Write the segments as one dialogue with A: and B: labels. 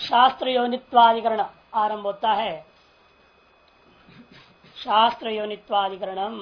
A: शास्त्र योनित्वाधिकरण आरंभ होता है। शास्त्र योनित्वाधिकरणम,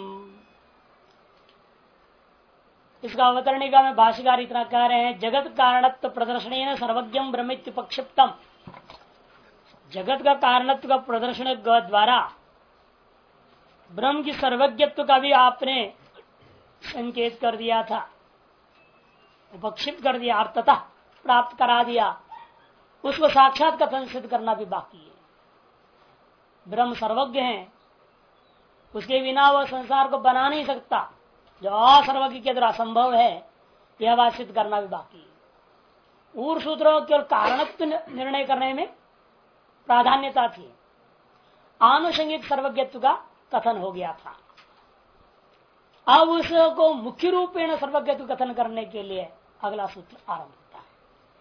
A: इसका अवतरणिका में भाष्यकार इतना कह रहे हैं, जगत कारणत्व प्रदर्शन सर्वज्ञम ब्रह्मित्युपक्षिप्तम। जगत का कारणत्व का प्रदर्शन द्वारा ब्रह्म की सर्वज्ञत्व का भी आपने संकेत कर दिया था, उपक्षिप्त कर दिया, अर्थतः प्राप्त करा दिया। उसको साक्षात कथन सिद्ध करना भी बाकी है। ब्रह्म सर्वज्ञ है, उसके बिना वह संसार को बना नहीं सकता, जो असर्वज्ञ के द्वारा असंभव है, यह बात सिद्ध करना भी बाकी है। ऊर्व सूत्रों केवल कारणत्व निर्णय करने में प्राधान्यता थी, आनुषंगिक सर्वज्ञत्व का कथन हो गया था। अब उसको मुख्य रूपेण सर्वज्ञत्व कथन करने के लिए अगला सूत्र आरंभ होता है।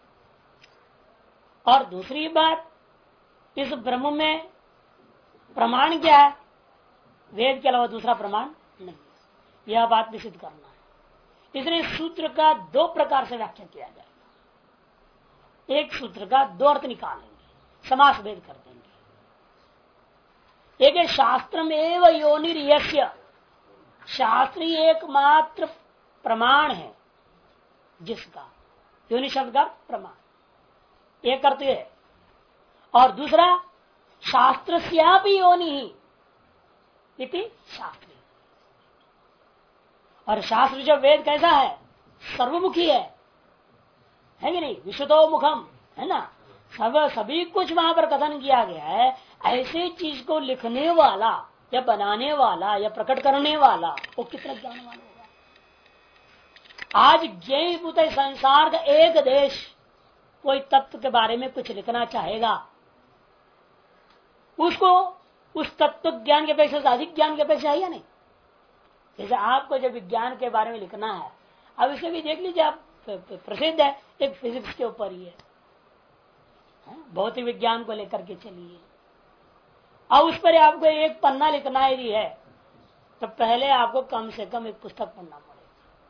A: और दूसरी बात, इस ब्रह्म में प्रमाण क्या है? वेद के अलावा दूसरा प्रमाण नहीं, यह बात भी सिद्ध करना है। इसलिए सूत्र का दो प्रकार से व्याख्या किया जाएगा। एक सूत्र का दो अर्थ निकालेंगे, समास भेद कर देंगे। एक है शास्त्रम एव योनिर्यस्य, शास्त्री एकमात्र प्रमाण है जिसका, योनि शब्द का प्रमाण, एक अर्थ है। और दूसरा शास्त्र स्यापि योनि ही इति शास्त्री। और शास्त्र जो वेद कैसा है? सर्वमुखी है कि नहीं? विशुद्धो मुखम है ना, सभी कुछ वहां पर कथन किया गया है। ऐसे चीज को लिखने वाला या बनाने वाला या प्रकट करने वाला वो कितना ज्ञानवान होगा। आज ज्ञेयभूत संसार का एक देश कोई तत्व के बारे में कुछ लिखना चाहेगा, उसको उस तत्व ज्ञान के अपेक्षा से अधिक ज्ञान की अपेक्षा है या नहीं? जैसे आपको जब विज्ञान के बारे में लिखना है, अब इसे भी देख लीजिए, आप प्रसिद्ध है एक फिजिक्स के ऊपर ही है, भौतिक विज्ञान को लेकर के चलिए। अब उस पर आपको एक पन्ना लिखना यदि है तो पहले आपको कम से कम एक पुस्तक पढ़ना पड़ेगा।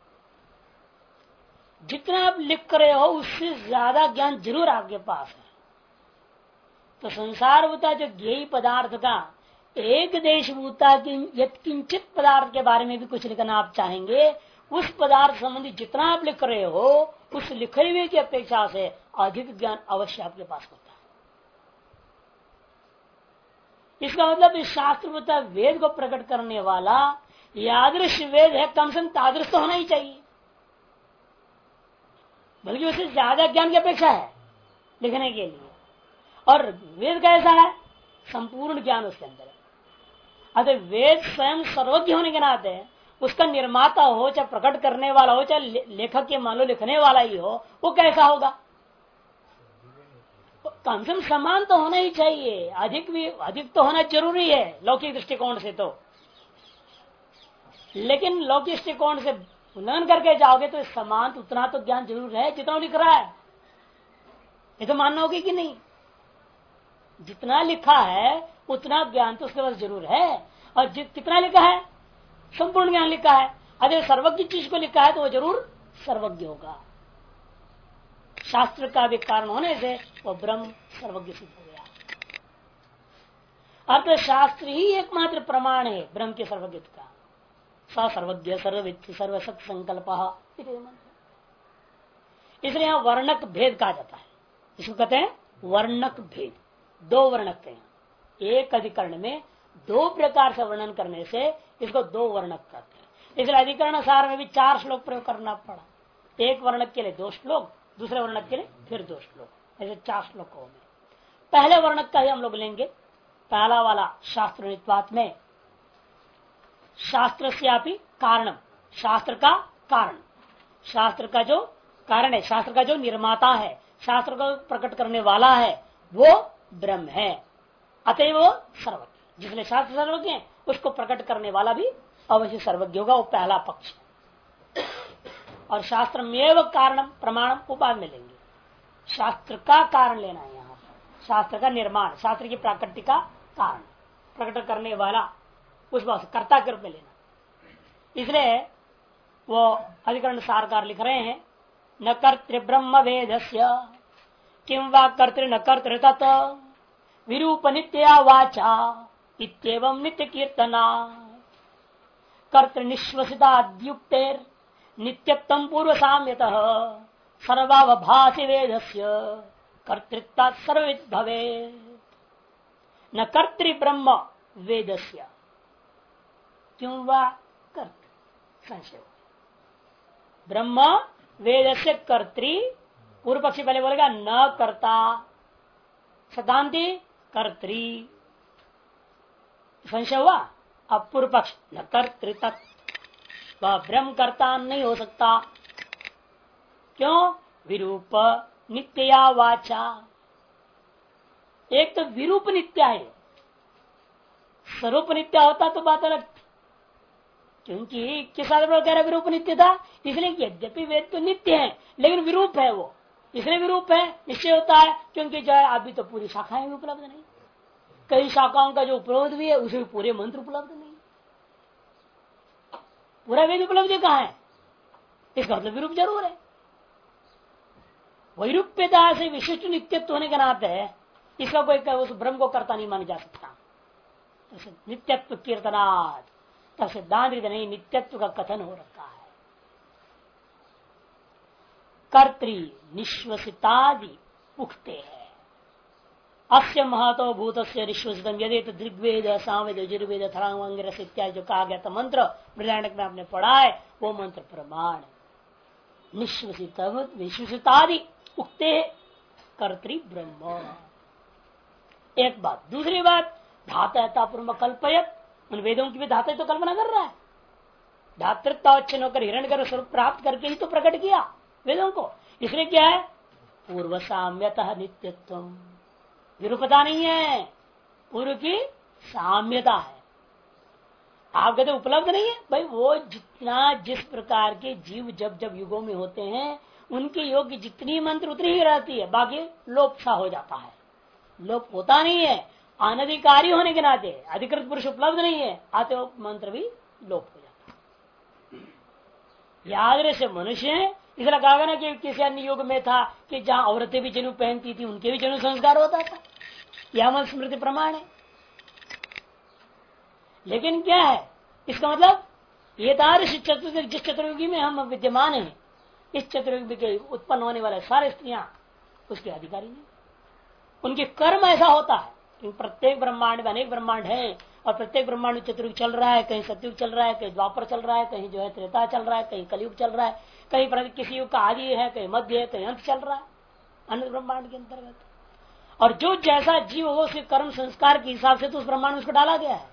A: जितना आप लिख रहे हो उससे ज्यादा ज्ञान जरूर आपके पास है। तो संसार भूता जो ज्ञेय पदार्थ का एक देश भूता किंचित पदार्थ के बारे में भी कुछ लिखना आप चाहेंगे, उस पदार्थ संबंधी जितना आप लिख रहे हो उस लिखे हुए की अपेक्षा से अधिक ज्ञान अवश्य आपके पास होता है। इसका मतलब इस शास्त्र वेद को प्रकट करने वाला यादृश वेद है, कम से कम तादृश तो होना ही चाहिए, बल्कि उससे ज्यादा ज्ञान की अपेक्षा है लिखने के लिए। और वेद कैसा है? संपूर्ण ज्ञान उसके अंदर है। अतः वेद स्वयं सर्वज्ञ होने के नाते उसका निर्माता हो, चाहे प्रकट करने वाला हो, चाहे लेखक के मान लो लिखने वाला ही हो, वो कैसा होगा? कम से कम समान तो होना ही चाहिए, अधिक तो होना जरूरी है लौकिक दृष्टिकोण से तो। लेकिन लौकिक दृष्टिकोण से उल्लंघन करके जाओगे तो समान उतना तो ज्ञान जरूर है जितना लिख रहा है। ये तो मानना होगी कि नहीं? जितना लिखा है उतना ज्ञान तो उसके पास जरूर है। और कितना लिखा है? संपूर्ण ज्ञान लिखा है। अगर सर्वज्ञ चीज को लिखा है तो वो जरूर सर्वज्ञ होगा। शास्त्र का भी कारण होने से वो ब्रह्म सर्वज्ञ सिद्ध हो गया। अतः शास्त्र ही एकमात्र प्रमाण है ब्रह्म के सर्वज्ञता का। सर्वज्ञ सर्वविद सर्वशक्त संकल्प, इसलिए यहां वर्णक भेद कहा जाता है। इसको कहते हैं वर्णक भेद। दो वर्णक हैं, एक अधिकरण में दो प्रकार से वर्णन करने से इसको दो वर्णक कहते हैं। इसलिए अधिकरण सार में भी 4 श्लोक प्रयोग करना पड़ा। एक वर्णक के लिए 2 श्लोक, दूसरे वर्णक के लिए फिर 2 श्लोक, ऐसे 4 श्लोकों में। पहले वर्णक का ही हम लोग लेंगे। पहला वाला शास्त्र नित्वात में शास्त्र से कारणम, शास्त्र का कारण, शास्त्र का जो कारण है, शास्त्र का जो निर्माता है, शास्त्र को प्रकट करने वाला है वो ब्रह्म है। अतएव वो सर्वज्ञ, जिसने शास्त्र सर्वज्ञ है उसको प्रकट करने वाला भी अवश्य सर्वज्ञ होगा। वो पहला पक्ष। और शास्त्र में कारण प्रमाण को बाद में लेंगे। शास्त्र का कारण लेना है यहाँ, शास्त्र का निर्माण, शास्त्र की प्राकृतिक का कारण, प्रकट करने वाला उस बात कर्ता के रूप में लेना। इसलिए वो अधिकरण सारकार लिख रहे हैं, न कर्तृ ब्रह्म वेदस्य किम वा कर्तृ न कर्तृ तत् विरूप नित्या वाचा इत्येवं नित्य कीर्तना कर्तृ निश्वसिताद्युक्तेर नित्यत्वं पूर्व साम्यतः सर्वावभासि वेदस्य कर्तृत्वात् सर्वविद् भवेत् न कर्तृ ब्रह्म वेदस्य क्यों वा कर्तृ संशय ब्रह्म वेदस्य कर्तृ पूर्व पक्षी पहले बोलेगा न कर्ता सिद्धांति कर्तृ संशय हुआ। अब पूर्व पक्ष न कर्तृ तत् वह ब्रह्म कर्ता नहीं हो सकता क्यों विरूप नित्या वाचा एक तो विरूप नित्या है स्वरूप नित्या होता तो बात अलग थी क्योंकि किस आधार कह रहा विरूप नित्य था इसलिए यद्यपि वेद तो नित्य है लेकिन विरूप है वो इसलिए विरूप है निश्चय होता है क्योंकि जो है अभी तो पूरी शाखाएं भी उपलब्ध नहीं कई शाखाओं का जो उपलब्ध भी है उसे पूरे मंत्र उपलब्ध नहीं पूरा वेद उपलब्ध कहाँ है इसका मतलब विरूप जरूर है वैरूप्यता से विशिष्ट नित्यत्व होने के नाते इसका कोई उस ब्रह्म को कर्ता नहीं माना जा सकता नित्यत्व कीर्तनाद तब सिद्धांत नहीं नित्यत्व का कथन हो रखा है कर्तृ निश्वसितादि उक्ते है अस्य महतो भूत निश्वसितम यदि तो दृग्वेद सामवेद यजुर्वेद थरांगिरस इत्यादि जो कहा गया था मंत्र मृदानक में आपने पढ़ा है वो मंत्र प्रमाण निश्वसितादि उक्ते कर्तृ ब्रह्म एक बात दूसरी बात धाता पूर्व कल्पयत उन वेदों की भी धाता तो कल्पना कर रहा है धातृत्वावच्छिन्न होकर हिरण्यगर्भ स्वरूप प्राप्त करके ही तो प्रकट किया वेदों को इसलिए क्या है पूर्व साम्यतः नित्यत्व विरूपता नहीं है पूर्व की साम्यता है आप कहते उपलब्ध नहीं है भाई वो जितना जिस प्रकार के जीव जब जब युगों में होते हैं उनके योग की जितनी मंत्र उतनी ही रहती है बाकी लोप सा हो जाता है लोप होता नहीं है अनधिकारी होने के नाते अधिकृत पुरुष उपलब्ध नहीं है आते हो मंत्र भी लोप हो जाता है याद से मनुष्य है इसलिए कहा ना कि किसी अन्य युग में था कि जहां औरतें भी जनेऊ पहनती थी उनके भी जनेऊ संस्कार होता था यह मन स्मृति प्रमाण है लेकिन क्या है इसका मतलब ये तारस जिस चतुर्युगी में हम विद्यमान हैं इस चतुर्युग के उत्पन्न होने वाले सारे स्त्रियां उसके अधिकारी नहीं उनके कर्म ऐसा होता है कि प्रत्येक ब्रह्मांड में अनेक ब्रह्मांड है और प्रत्येक ब्रह्मांड में चतुर्युग चल रहा है कहीं सतयुग चल रहा है कहीं द्वापर चल रहा है कहीं जो है त्रेता चल रहा है कहीं कलयुग चल रहा है कहीं किसी युग का आदि है कहीं मध्य है कहीं अंत चल रहा है अन्य ब्रह्मांड के अंतर्गत और जो जैसा जीव हो उसके कर्म संस्कार के हिसाब से तो उस ब्रह्मांड में उसको डाला गया है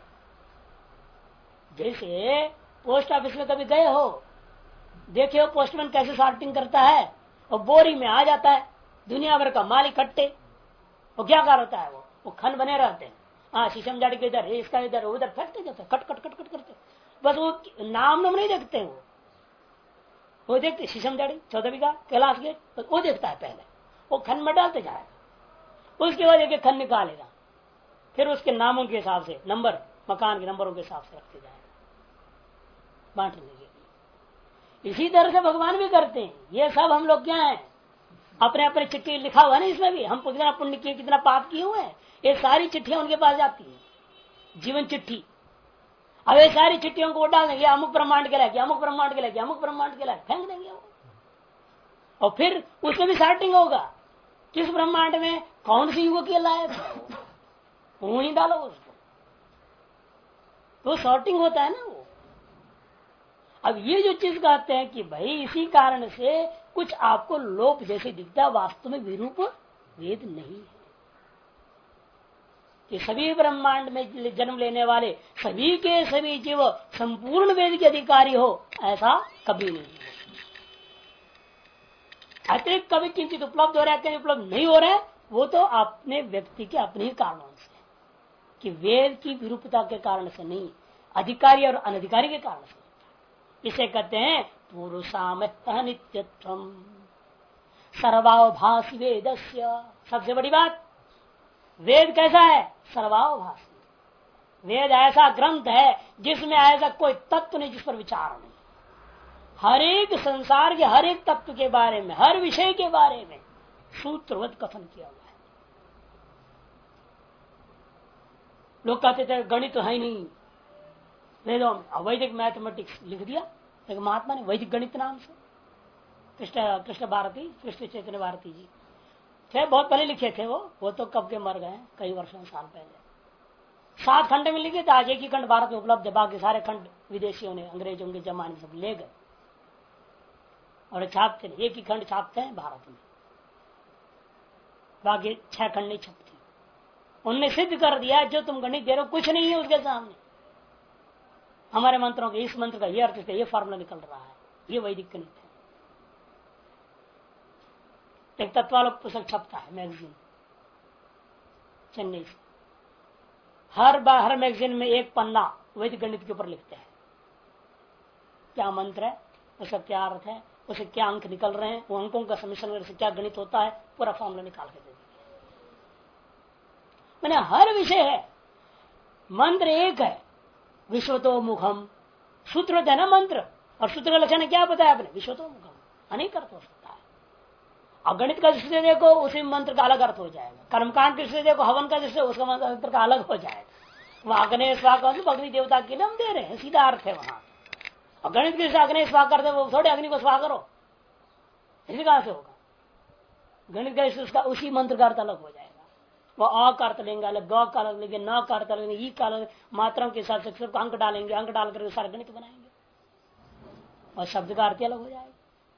A: जैसे पोस्ट ऑफिस में कभी गए हो देखे हो पोस्टमैन कैसे सॉर्टिंग करता है और बोरी में आ जाता है दुनिया भर का माल इकट्ठे वो क्या कर होता है वो खन बने रहते हैं हाँ शीशम जाड़ी के इधर इसका इधर उधर फेंकते जाते कट कट कट कट करते बस वो नाम नहीं देखते वो देखते शीशम जाड़ी 14 बीघा कैलाश गेट वो देखता है पहले वो खन में डालते जाएगा उसके बाद एक खन निकालेगा फिर उसके नामों के हिसाब से नंबर मकान के नंबरों के हिसाब से रखते जाएगा बांटने के लिए इसी तरह से भगवान भी करते हैं ये सब हम लोग क्या है अपने अपने चिट्ठी लिखा हुआ है ना इसमें भी हम कितना पुण्य किए कितना पाप किए हुए हैं ये सारी चिट्ठियां उनके पास जाती है जीवन चिट्ठी अब ये सारी चिट्ठियों को डाल देंगे अमुक ब्रह्मांड के लायक अमुक ब्रह्मांड के लायक अमुक ब्रह्मांड के लायक फेंक देंगे वो और फिर उसमें भी सॉर्टिंग होगा किस ब्रह्मांड में कौन सी युग के लायक वो ही डालो उसको तो सॉर्टिंग होता है ना वो अब ये जो चीज कहते हैं कि भाई इसी कारण से कुछ आपको लोप जैसे दिखता है वास्तव में विरूप वेद नहीं है कि सभी ब्रह्मांड में जन्म लेने वाले सभी के सभी जीव संपूर्ण वेद के अधिकारी हो ऐसा कभी नहीं है अतिरिक्त कभी किंचित उपलब्ध हो रहा है कहीं उपलब्ध नहीं हो रहा है वो तो अपने व्यक्ति के अपने ही कारणों से कि वेद की विरूपता के कारण से नहीं अधिकारी और अनधिकारी के कारण से इसे कहते हैं पुरुषामतः नित्यत्वम सर्वावभासी वेदस्य सबसे बड़ी बात वेद कैसा है सर्वावभासी वेद ऐसा ग्रंथ है जिसमें ऐसा कोई तत्व नहीं जिस पर विचार नहीं हर एक संसार के हर एक तत्व के बारे में हर विषय के बारे में सूत्रवत कथन किया हुआ है। लोग कहते थे गणित तो है ही नहीं, वेदों में अवैधिक मैथमेटिक्स लिख दिया एक महात्मा ने वैदिक गणित नाम से। कृष्ण चैतन्य भारती जी थे, बहुत पहले लिखे थे वो तो कब के मर गए, कई वर्षों साल पहले। 7 खंड में लिखे थे, आज एक ही खंड भारत में उपलब्ध है, बाकी सारे खंड विदेशियों ने अंग्रेजों के जमाने सब ले गए और छापते नहीं, एक ही खंड छापते हैं भारत में, बाकी 6 खंड नहीं छपती। उनने सिद्ध कर दिया जो तुम गणित दे रहे हो कुछ नहीं है उसके सामने। हमारे मंत्रों के इस मंत्र का ये अर्थ, ये फॉर्मूला निकल रहा है, ये वैदिक गणित है। एक तत्वालोक पुस्तक छपता है मैगजीन चेन्नई से, हर मैगजीन में एक पन्ना वैदिक गणित के ऊपर लिखते हैं, क्या मंत्र है, उसका क्या अर्थ है, उसे क्या अंक निकल रहे हैं, वो अंकों का समीकरण से क्या गणित होता है, पूरा फॉर्मूला निकाल के दे देते। मैंने हर विषय है, मंत्र एक है, विश्वतो मुखम सूत्र है ना मंत्र, और सूत्र का लक्षण क्या बताया आपने, विश्वतो मुखम, अनेक अर्थ हो सकता है। और गणित का दृष्टि देखो उसी मंत्र का अलग अर्थ हो जाएगा, कर्मकांड की दृष्टि देखो हवन का दृष्टि उसका मंत्र का अलग हो जाएगा। वहां अग्नि स्वाग अग्नि देवता के लिए हम दे रहे हैं, सीधा अर्थ है वहां। और गणित के दृष्टि अग्नि स्वाग करते वो थोड़े अग्नि को स्वाग करो, इसी कहां से होगा। गणित का दृष्टि उसका उसी मंत्र का अर्थ अलग हो जाएगा, वो अ का अर्थ लेंगे अलग, ग का अलग लेंगे, न का अर्थ लेंगे, ई का अलग, मात्राओं के हिसाब से अंक डालेंगे, अंक डालकर सारे गणित बनाएंगे और शब्द का अर्थ अलग हो जाएगा।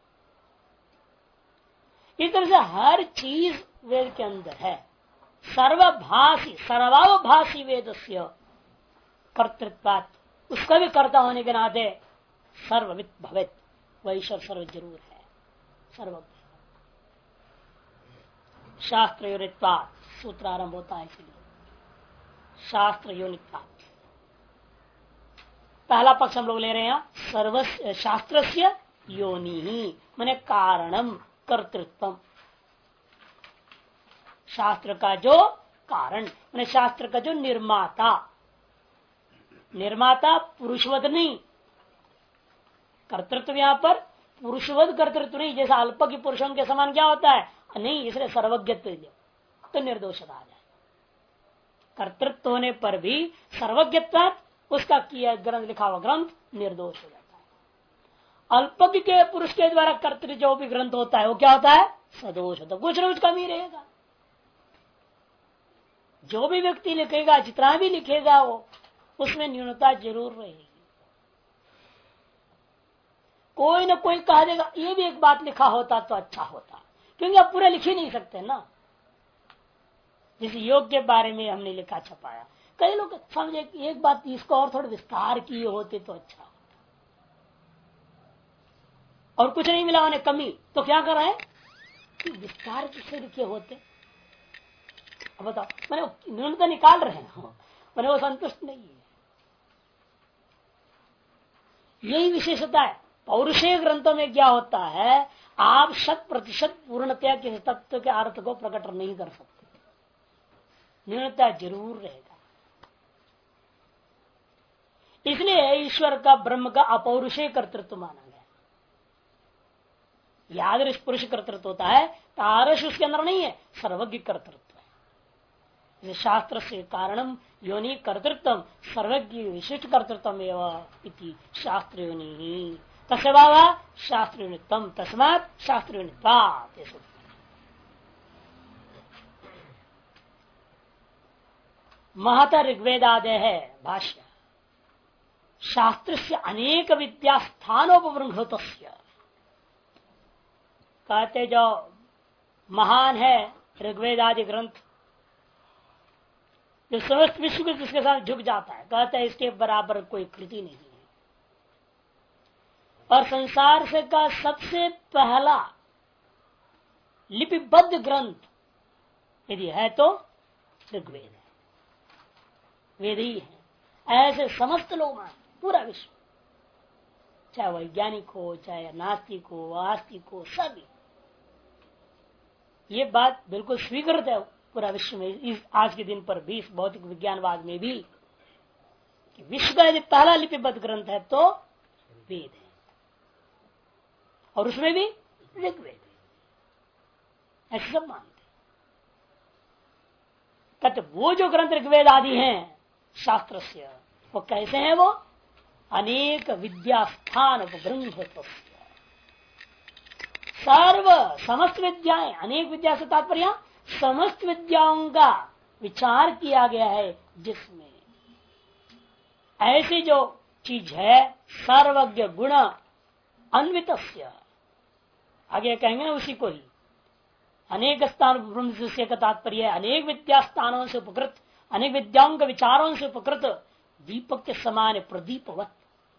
A: इस तरह से हर चीज वेद के अंदर है। सर्वभाषी सर्वावभाषी वेद से कर्तृत्वात्, उसका भी कर्ता होने के नाते सर्वविद भवेत्, वह ईश्वर सर्व जरूर है, सर्व शास्त्र योनित्वात्, सूत्र आरंभ होता है इसलिए शास्त्र योनित्वात्। पहला पक्ष हम लोग ले रहे हैं सर्व शास्त्रस्य योनि ही माने कारणम कर्तृत्व, शास्त्र का जो कारण माने शास्त्र का जो निर्माता, निर्माता पुरुषवत नहीं, कर्तृत्व यहां पर पुरुषवत कर्तृत्व नहीं, जैसा अल्प की पुरुषों के समान क्या होता है नहीं, इसलिए सर्वज्ञत्व तो निर्दोषता आ जाए। कर्तृत्व होने पर भी सर्वज्ञत्व उसका किया ग्रंथ लिखा हुआ ग्रंथ निर्दोष हो जाता है। अल्प के पुरुष के द्वारा कर्तृ जो भी ग्रंथ होता है वो क्या होता है सदोष होता है, कुछ न कुछ कमी रहेगा। जो भी व्यक्ति लिखेगा जितना भी लिखेगा वो उसमें न्यूनता जरूर रहेगी। कोई न कोई कह देगा ये भी एक बात लिखा होता तो अच्छा होता, क्योंकि आप पूरा लिख ही नहीं सकते ना। जिस योग के बारे में हमने लिखा छपाया, कई लोग समझे एक बात इसको और थोड़ा विस्तार किए होते तो अच्छा होता, और कुछ नहीं मिला उन्हें कमी, तो क्या कर रहे हैं कि विस्तार किससे लिखे होते। अब बताओ, मैंने न्यूनता निकाल रहे हैं, मैंने वो संतुष्ट नहीं है। यही विशेषता है। पौरुषेय ग्रंथों में क्या होता है, आप 100% पूर्णतया के तत्व के अर्थ को प्रकट नहीं कर सकते, न्यूनता जरूर रहेगा। इसलिए ईश्वर का ब्रह्म का अपौरुषेय कर्तृत्व माना गया। यादृश पुरुष कर्तृत्व होता है, तारस उसके अंदर नहीं है, सर्वज्ञ कर्तृत्व है। शास्त्र से कारणम योनि कर्तृत्व सर्वज्ञ विशिष्ट कर्तृत्व एवं शास्त्र योनि तस्वा शास्त्र योनित्वम तस्मात् शास्त्र योनित्वात्। महता ऋग्वेदादे है भाष्य, शास्त्र से अनेक विद्या स्थानोपबृंहत, कहते जो महान है ऋग्वेद आदि ग्रंथ, जो समस्त विश्व के जिसके साथ झुक जाता है, कहते हैं इसके बराबर कोई कृति नहीं है। और संसार से का सबसे पहला लिपिबद्ध ग्रंथ यदि है तो ऋग्वेद है, वेद ही है। ऐसे समस्त लोग मानते, पूरा विश्व, चाहे वैज्ञानिक हो चाहे नास्तिक हो आस्तिक हो, सभी ये बात बिल्कुल स्वीकृत है पूरा विश्व में। इस आज के दिन पर भी इस भौतिक विज्ञानवाद में भी कि विश्व का यदि पहला लिपिबद्ध ग्रंथ है तो वेद है, और उसमें भी ऋग्वेद है। ऐसे सब मानते। तथा वो जो ग्रंथ ऋग्वेद आदि हैं शास्त्र से, वो कैसे हैं? वो अनेक विद्यास्थान सर्व समस्त विद्याएं, अनेक विद्या से तात्पर्य समस्त विद्याओं का विचार किया गया है, जिसमें ऐसी जो चीज है सर्वज्ञ गुण अन्वित, आगे कहेंगे ना उसी को ही अनेक स्थान ब्रह्म से का तात्पर्य अनेक विद्या स्थानों से उपकृत, अनेक विद्याओं के विचारों से उपकृत दीपक के समान प्रदीपवत,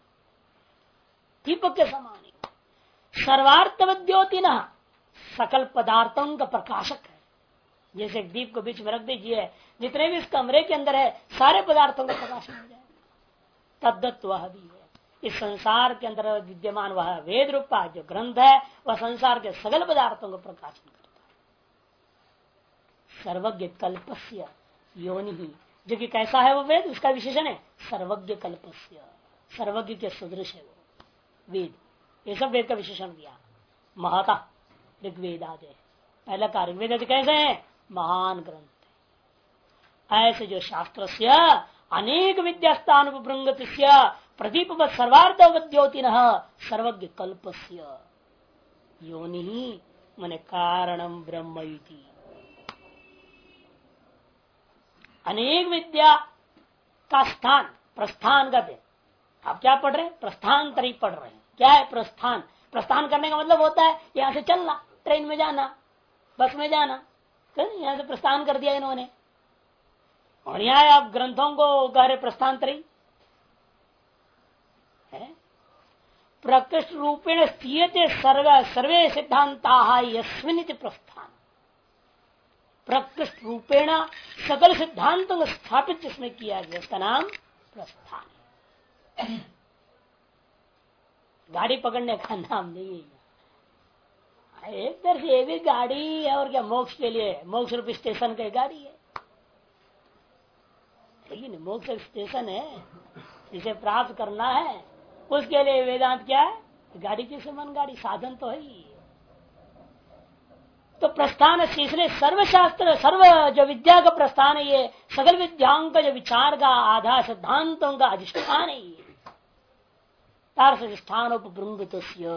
A: दीपक के समान सर्वार्थवद्योति न सकल पदार्थों का प्रकाशक है। जैसे एक दीप को बीच में रख दीजिए, जितने भी इस कमरे के अंदर है सारे पदार्थों का प्रकाशन हो जाएगा। तद्दत्त वह भी है इस संसार के अंदर विद्यमान, वह वेद रूपा जो ग्रंथ है वह संसार के सकल पदार्थों का प्रकाशन करता है। सर्वज्ञ कल्पस्य योनि ही, जो कि कैसा है वो वेद, उसका विशेषण है सर्वज्ञ कल्पस्य, सर्वज्ञ के सदृश है वो वेद। ये सब वेद का विशेषण दिया। महता ऋग्वेद आदि, पहला का ऋग्वेद कैसे है? महान ग्रंथ। ऐसे जो शास्त्र से अनेक विद्यास्थान प्रदीप सर्वार्थवद्योतिन सर्वज्ञ कल्पस्य योनि मने कारणम ब्रह्म इति। अनेक विद्या का स्थान, प्रस्थान कहते। आप क्या पढ़ रहे हैं? प्रस्थानतरी पढ़ रहे हैं। क्या है प्रस्थान? प्रस्थान करने का मतलब होता है यहां से चलना, ट्रेन में जाना, बस में जाना, यहां से प्रस्थान कर दिया इन्होंने। और यहाँ आप ग्रंथों को कह रहे प्रस्थानतरी है। प्रकृष्ट रूपेण स्थीयते सर्वे सिद्धांता यस्मिनिति प्रस्थान। प्रकृष्ट रूपेण सकल सिद्धांतों को स्थापित जिसमें किया गया उसका नाम प्रस्थान है। गाड़ी पकड़ने का नाम नहीं है। एक तरह से ये भी गाड़ी है, और क्या मोक्ष के लिए, मोक्ष रूपी स्टेशन की गाड़ी है, लेकिन मोक्ष स्टेशन है जिसे प्राप्त करना है, उसके लिए वेदांत क्या है? गाड़ी के समान गाड़ी, साधन तो है ही। तो प्रस्थान इसलिए सर्वशास्त्र, सर्व जो विद्या का प्रस्थान है, ये सकल विद्याओं का जो विचार का आधार, सिद्धांतों का अधिष्ठान है। ये अधिष्ठान उपभृंगत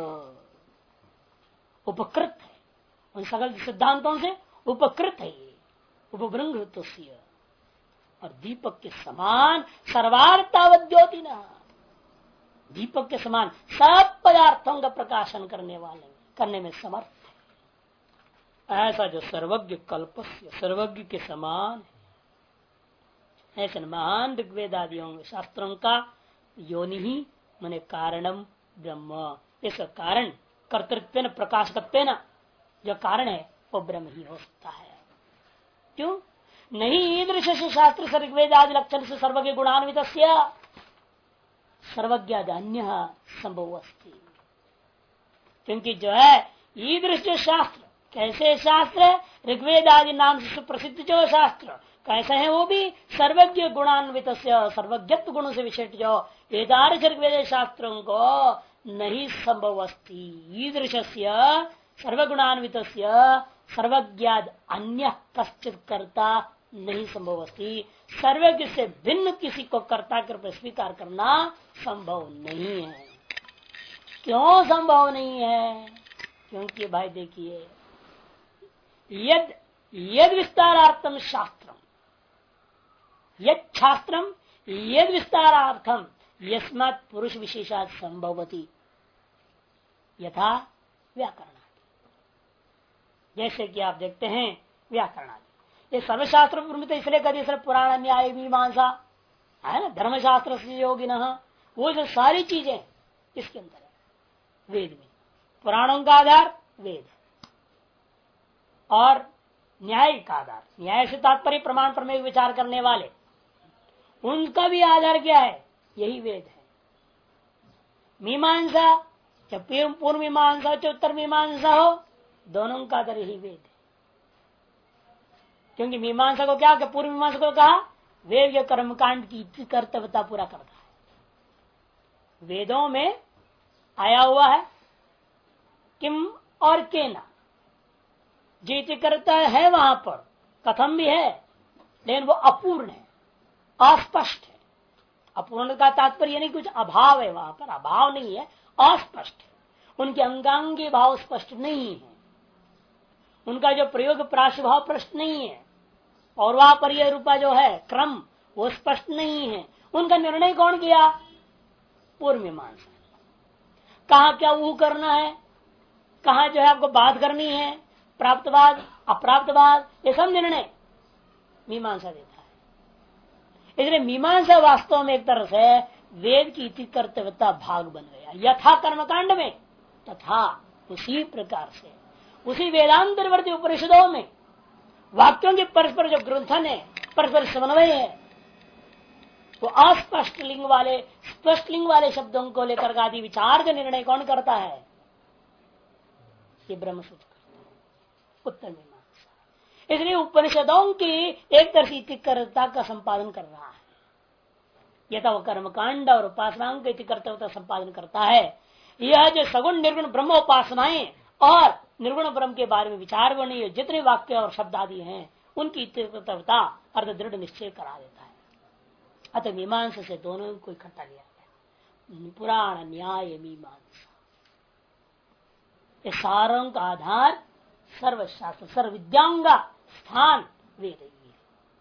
A: उपकृत है, उन सकल सिद्धांतों से उपकृत है ये, उपभृंगत। और दीपक के समान सर्वार्थवद्योति न, दीपक के समान सब पदार्थों का प्रकाशन करने में समर्थ है। ऐसा जो सर्वज्ञ कल्पस्य, सर्वज्ञ के समान है, ऐसे महान ऋग्वेद आदियों शास्त्रों का योनि ही माने कारणम ब्रह्म, इसका कारण कर्तृत्व न प्रकाशकत्व न जो कारण है वो ब्रह्म ही हो सकता है। क्यों नहीं? ईदृश शास्त्र से ऋग्वेद आदि लक्षण से सर्वज्ञ गुणान्वित सर्वज्ञ अन्य संभव अस्ति। क्योंकि जो है ईदृश शास्त्र, कैसे शास्त्र? ऋग्वेद आदि नाम से सुप्रसिद्ध जो शास्त्र कैसे है? वो भी सर्वज्ञ गुणान्वित, सर्वज्ञत्व गुणों से विशिष्ट जो वेदार्थ ऋग्वेद शास्त्रों को नहीं संभव अस्ति। ईदृश सर्वगुणान्वित सर्वज्ञाद अन्य कश्चित कर्ता नहीं संभव अस्ति। सर्वज्ञ से भिन्न किसी को कर्ता के रूप में स्वीकार करना संभव नहीं है। क्यों संभव नहीं है? क्योंकि भाई देखिए, यद यद विस्तारार्थम शास्त्रम, यद शास्त्रम यद विस्तारार्थम यस्मात् पुरुष विशेषात् संभवति यथा व्याकरण। जैसे कि आप देखते हैं व्याकरण आदि, ये सर्वशास्त्र प्रमित इसलिए कभी सर पुराण न्याय मीमांसा है ना, धर्मशास्त्र से योगी न, वो जो सारी चीजें इसके अंदर है। वेद में पुराणों का आधार वेद और न्याय का आधार, न्याय से तात्पर्य प्रमाण प्रमेय विचार करने वाले, उनका भी आधार क्या है? यही वेद है। मीमांसा चाहे पूर्व मीमांसा चाहे उत्तर मीमांसा हो, दोनों का आधार यही वेद है। क्योंकि मीमांसा को क्या, पूर्व मीमांसा को कहा वेद के कर्मकांड की कर्तव्यता पूरा करता है। वेदों में आया हुआ है किम और केना, जीत करता है वहां पर कथम भी है, लेकिन वो अपूर्ण है, अस्पष्ट है। अपूर्ण का तात्पर्य नहीं कुछ अभाव है, वहां पर अभाव नहीं है, अस्पष्ट है। उनके अंगांगी भाव स्पष्ट नहीं है, उनका जो प्रयोग प्राशभाव प्रश्न नहीं है, और वह पर्याय रूपा जो है क्रम वो स्पष्ट नहीं है। उनका निर्णय कौन किया? पूर्व मीमांसा। कहा क्या वो करना है, कहा जो है आपको बात करनी है, प्राप्तवाद अप्राप्तवाद, ये सब निर्णय मीमांसा देता है। इसलिए मीमांसा वास्तव में एक तरह से वेद की इति कर्तव्यता भाग बन गया। यथा कर्मकांड में तथा उसी प्रकार से उसी वेदांतरवर्ती उपनिषदों में वाक्यों के परस्पर जो ग्रंथन है, परस्पर समन्वय है, वो अस्पष्ट लिंग वाले स्पष्ट लिंग वाले शब्दों को लेकर आदि विचार का निर्णय कौन करता है? ये ब्रह्मसूत्र करता है, उत्तर मीमांसा। इसलिए उपनिषदों की एक तरह से इतिकर्ता का संपादन कर रहा है। यथा वो कर्मकांड और उपासनाओं के इतिकर्ता का संपादन करता है। यह जो सगुण निर्गुण ब्रह्म उपासनाएं और निर्गुण ब्रह्म के बारे में विचार करने जितने वाक्य और शब्द आदि हैं, उनकी इतिकर्ता अर्थ दृढ़ निश्चय करा देता है। अतः मीमांसा से दोनों को इकट्ठा लिया गया। पुराण न्याय मीमांसा, इस सारों का आधार सर्वशास्त्र सर्वविद्यांग स्थान वेद ही है।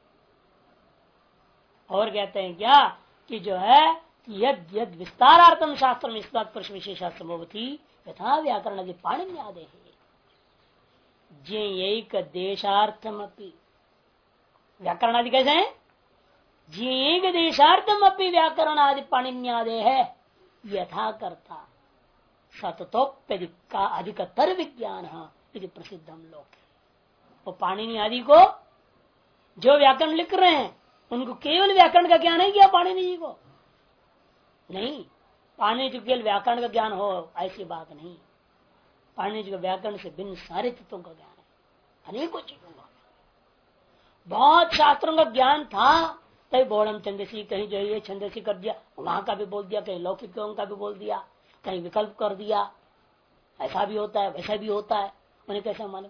A: और कहते हैं क्या कि जो है यद यद विस्तारार्थम शास्त्र इस बात पुरुष विशेषा संभवती यथा व्याकरण आदि पाणिन्यादे है। जे एक देशार्थम अपनी व्याकरण आदि कैसे है? जे एक देशार्थम अपनी व्याकरण आदि पाणिन्यादे है यथा करता सततोप्यधिक अधिकतर विज्ञान यदि प्रसिद्धम लोक। वो पाणिनि आदि को जो व्याकरण लिख रहे हैं उनको केवल व्याकरण का ज्ञान है क्या? पाणिनि जी को नहीं। पाणिनि जी केवल व्याकरण का ज्ञान हो ऐसी बात नहीं। पाणिनि जी को व्याकरण से भिन्न सारे तत्वों का ज्ञान है, अनेकों चीजों का। बहुत शास्त्रों का ज्ञान था, कहीं बोड़म छंदसी, कहीं जो ये छंदसी कर दिया, वहां का भी बोल दिया, कहीं लौकिकों का भी बोल दिया, कहीं विकल्प कर दिया। ऐसा भी होता है वैसा भी होता है, उन्हें कैसे मालूम?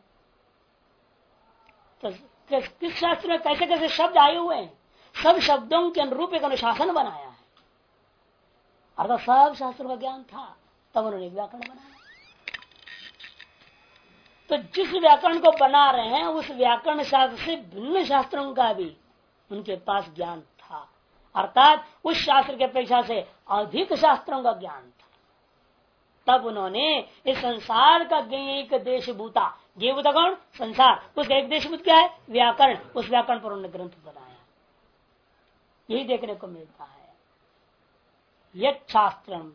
A: तो किस शास्त्र में कैसे कैसे शब्द आए हुए हैं, सब शब्दों के अनुरूप एक अनुशासन बनाया है। अर्थात सब शास्त्रों का ज्ञान था, तब उन्होंने व्याकरण बनाया। तो जिस व्याकरण को बना रहे हैं उस व्याकरण शास्त्र से भिन्न शास्त्रों का भी उनके पास ज्ञान था, अर्थात उस शास्त्र के अपेक्षा से अधिक शास्त्रों का ज्ञान था। तब उन्होंने इस संसार का एक देशभूता, देवभूता कौन? संसार, उसका एक देशभूत क्या है? व्याकरण। उस व्याकरण पर उन्होंने ग्रंथ बनाया। यही देखने को मिलता है। यद शास्त्रम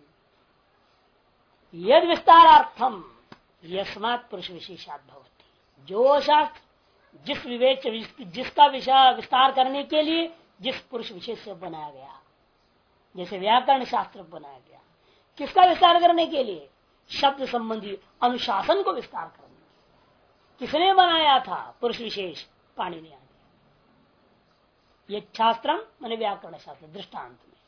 A: यद विस्तारार्थम यस्मात् पुरुष विशेषात् भवति। जो शास्त्र जिस विवेक जिसका विषय विस्तार करने के लिए जिस पुरुष विशेष से बनाया गया, जैसे व्याकरण शास्त्र बनाया गया, किसका विस्तार करने के लिए? शब्द संबंधी अनुशासन को विस्तार करने। किसने बनाया था? पुरुष विशेष पाणिनि आदि। ये शास्त्रम माने व्याकरण शास्त्र दृष्टांत में।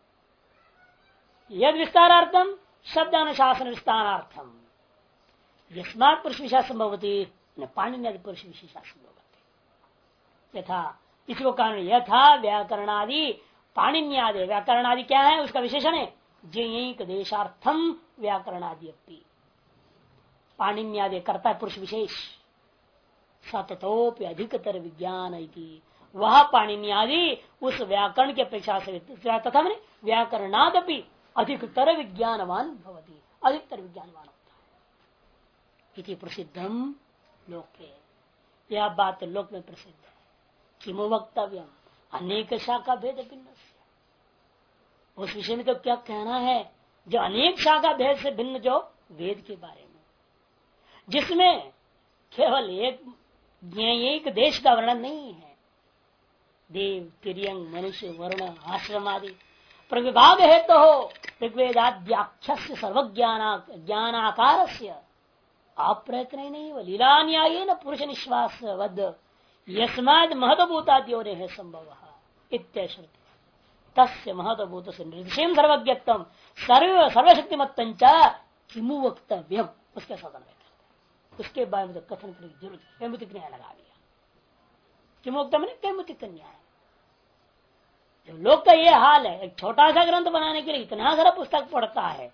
A: यद विस्तारार्थम शब्द अनुशासन विस्तारार्थम यस्मात् पुरुष विशेष संभवती पाणिनि आदि पुरुष विशेष संभवती। यथा, इसको कारण यथा व्याकरणादि पाणिन्यादि। व्याकरणादि क्या है? उसका विशेषण है जैक देशार्थम व्याकरणादि अपनी। पाणिन्यादि करता है पुरुष विशेष। सततोप्य अधिकतर विज्ञान इति। वह पाणिन्यादि उस व्याकरण की अपेक्षा से तथा मैंने व्याकरणादपि अधिकतर विज्ञानवान भवति, अधिकतर विज्ञानवान होता है। इति प्रसिद्धम लोके। यह बात लोक में प्रसिद्ध है। किमु वक्तव्यम अनेक शाखा भेद भिन्न। उस विषय में तो क्या कहना है जो अनेक शाखा भेद से भिन्न, जो वेद के बारे में, जिसमें केवल एक देश का वर्णन नहीं है। देव तिर्यंग मनुष्य वर्ण आश्रम आदि प्रविभाग है तो हो ऋग्वेदाद्याख्य सर्वज्ञानाकार से अप्रयत्न नहीं वो लीला न्याय न पुरुष निश्वास वद यस्माद महतभूताद्यो ने है संभव इत्यश्रुति तस्य महतभूत से निर्देशम सर्वज्ञत्म सर्वशक्तिमत्तं च किमु वक्तव्यम। उसके सदन में उसके बारे में तो कथन करने की जरूरत, कैमुतिक न्याय लगा दिया। किमोक्तम ने कैमुतिक न्याय। लोग का ये हाल है, एक छोटा सा ग्रंथ बनाने के लिए इतना सारा पुस्तक पढ़ता है,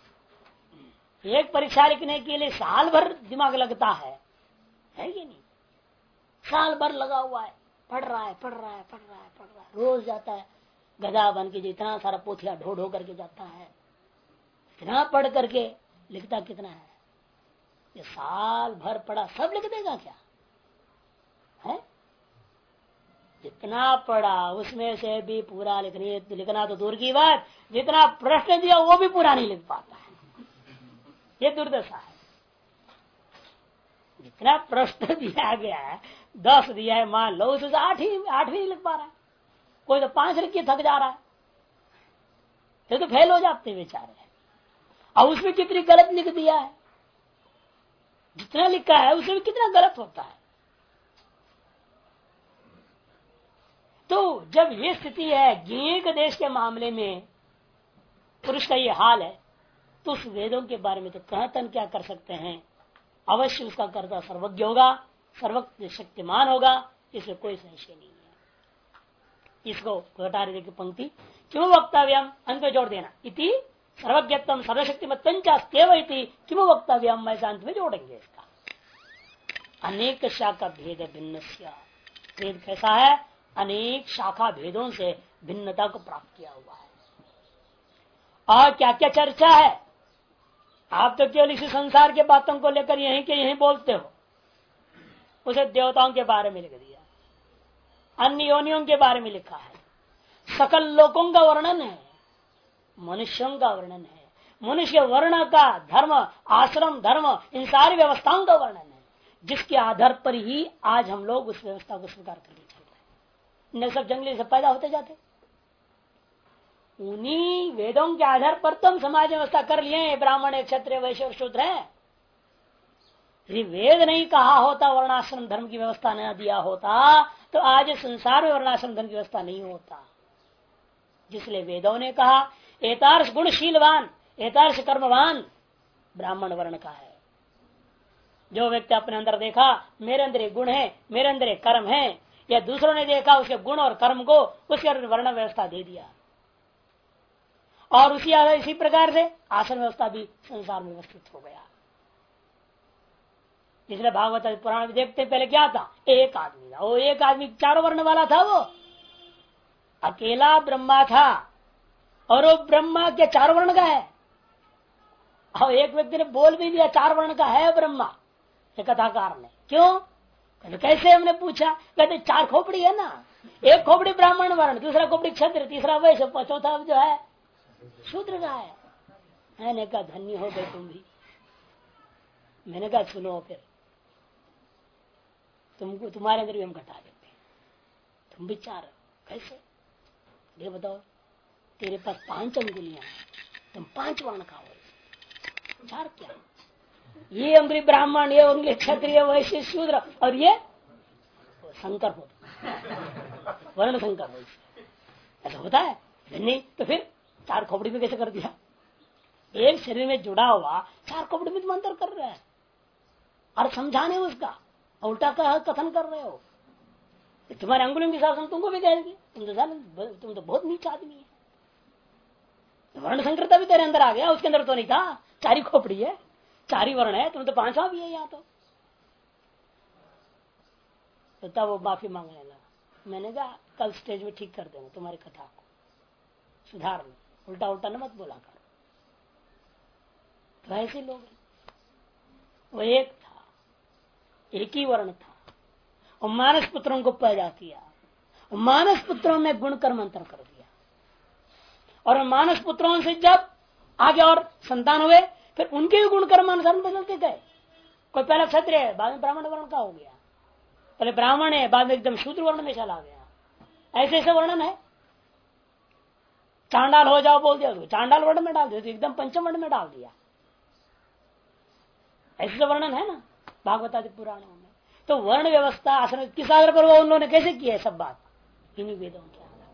A: एक परीक्षा लिखने के लिए साल भर दिमाग लगता है कि नहीं? साल भर लगा हुआ है, पढ़ रहा है, रोज जाता है गधा बन के, जितना सारा पोथिया ढो ढो करके जाता है, इतना पढ़ करके लिखता कितना है? ये साल भर पढ़ा सब लिख देगा क्या है? जितना पढ़ा उसमें से भी पूरा लिखना तो दूर की बात, जितना प्रश्न दिया वो भी पूरा नहीं लिख पाता है। ये दुर्दशा है। जितना प्रश्न दिया गया है, 10 दिया है मान लो, उसमें 8 ही नहीं लिख पा रहा है। कोई तो 5 लिख के थक जा रहा है, तो फेल हो जाते बेचारे। और उसमें कितनी गलत लिख दिया है, जितना लिखा है उसमें कितना गलत होता है। तो जब ये स्थिति है ज्ञेय के देश के मामले में पुरुष का ये हाल है, तो उस वेदों के बारे में तो कहतन क्या कर सकते हैं? अवश्य उसका कर्ता सर्वज्ञ होगा, सर्वशक्तिमान होगा, इसमें कोई संशय नहीं है। इसको घटारे की पंक्ति क्यों वक्तव्यम अंत में जोड़ देना, इति सर्वज्ञत्म सर्वशक्तिमत्व इति क्यों वक्तव्यम, ऐसा अंत में जोड़ेंगे। इसका अनेक शाखा भेद भिन्न, भेद कैसा है? अनेक शाखा भेदों से भिन्नता को प्राप्त किया हुआ है। और क्या क्या चर्चा है? आप तो केवल इसी संसार के बातों को लेकर यहीं के यहीं बोलते हो। उसे देवताओं के बारे में लिख दिया, अन्य योनियों के बारे में लिखा है, सकल लोकों का वर्णन है, मनुष्यों का वर्णन है, मनुष्य वर्ण का धर्म, आश्रम धर्म, इन सारी व्यवस्थाओं का वर्णन है, जिसके आधार पर ही आज हम लोग उस व्यवस्था को स्वीकार करके चल रहे हैं। न सब जंगली से पैदा होते जाते, उन्हीं वेदों के आधार पर तो हम समाज व्यवस्था कर लिए। ब्राह्मण, क्षत्रिय, वैश्य और शूद्र है। यदि वेद नहीं कहा होता, वर्णाश्रम धर्म की व्यवस्था न दिया होता, तो आज संसार में वर्णाश्रम धर्म की व्यवस्था नहीं होता। जिसलिए वेदों ने कहा एतार्ष गुणशीलवान, एतार्ष कर्मवान ब्राह्मण वर्ण का है। जो व्यक्ति अपने अंदर देखा मेरे अंदर एक गुण है, मेरे अंदर एक कर्म है, या दूसरों ने देखा उसके गुण और कर्म को, उसके वर्ण व्यवस्था दे दिया। और इसी प्रकार से आसन व्यवस्था भी संसार में व्यवस्थित हो गया। इसलिए भागवत पुराण देखते पहले क्या था? एक आदमी था, वो एक आदमी 4 वर्ण वाला था, वो अकेला ब्रह्मा था, और वो ब्रह्मा के 4 वर्ण का है। और एक व्यक्ति ने बोल भी दिया 4 वर्ण का है ब्रह्मा, एक कथाकार ने। क्यों? कैसे? हमने पूछा, कहते 4 खोपड़ी है ना, एक खोपड़ी ब्राह्मण वर्ण, दूसरा खोपड़ी क्षत्रिय, तीसरा वैश्य, चौथा जो है शूद्र का है। मैंने कहा धन्य हो गए तुम भी। मैंने कहा सुनो, फिर तुमको तुम्हारे अंदर भी हम घटा देते, तुम भी 4 कैसे? ये बताओ, तेरे पास 5 अंगुलियां हैं, तुम 5 वर्ण का हो, 4 क्या? ये अंगुली ब्राह्मण, ये अंगुली क्षत्रिय, वैश्य, शूद्र, और ये शंकर हो, वर्ण शंकर हो। ऐसा होता है नहीं? तो फिर 4 खोपड़ी में कैसे कर दिया? एक शरीर में जुड़ा हुआ 4 खोपड़ी में तुम अंतर कर रहे हैं, और समझाने उसका उल्टा का कथन कर रहे हो। तुम्हारे अंगुलियों के हिसाब से तुमको भी कहेंगे तुम तो बहुत नीच आदमी है। वर्ण संकरता भी तेरे अंदर आ गया, उसके अंदर तो नहीं था। 4 ही खोपड़ी है, 4 ही वर्ण है, तुम तो 5वां भी है यहाँ तो तब वो माफी मांगने लगा। मैंने कहा कल स्टेज में ठीक कर देना तुम्हारी कथा को, सुधार लो, उल्टा उल्टा न मत बोला कर। तो ऐसे लोग, वो एक था, एक ही वर्ण था, और मानस पुत्रों को पैदा किया, मानस पुत्रों में गुण कर्म अंतर कर दिया, और मानस पुत्रों से जब आगे और संतान हुए, फिर उनके भी गुण कर्म अनुसार बदलते गए। कोई पहले क्षत्रिय है, बाद में ब्राह्मण वर्ण का हो गया, पहले ब्राह्मण है, बाद में एकदम शूद्र वर्ण में चला गया। ऐसे ऐसे वर्णन है। चांडाल हो जाओ बोल दिया, चांडाल वर्ण में डाल दिया, तो एकदम पंचम वर्ण में डाल दिया। ऐसे वर्णन है ना भागवत आदि पुराणों में। तो वर्ण व्यवस्था आश्रम किस आधार पर वो उन्होंने कैसे किया है? सब बात इन्हीं वेदों के आधार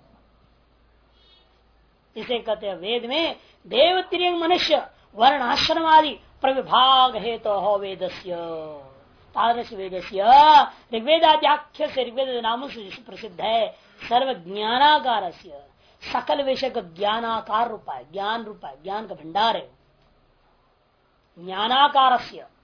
A: पर। इसे कहते हैं वेद में देव तिर्यंग मनुष्य वर्ण आश्रम आदि प्रविभाग हेतु हो वेदस्य तादृश वेदस्य ऋग्वेदाद्याख्य से ऋग्वेद नामों से प्रसिद्ध है सर्व ज्ञानाकार सकल विषय का ज्ञानाकार रूपा है, ज्ञान रूपा है, ज्ञान का भंडार है। ज्ञानाकार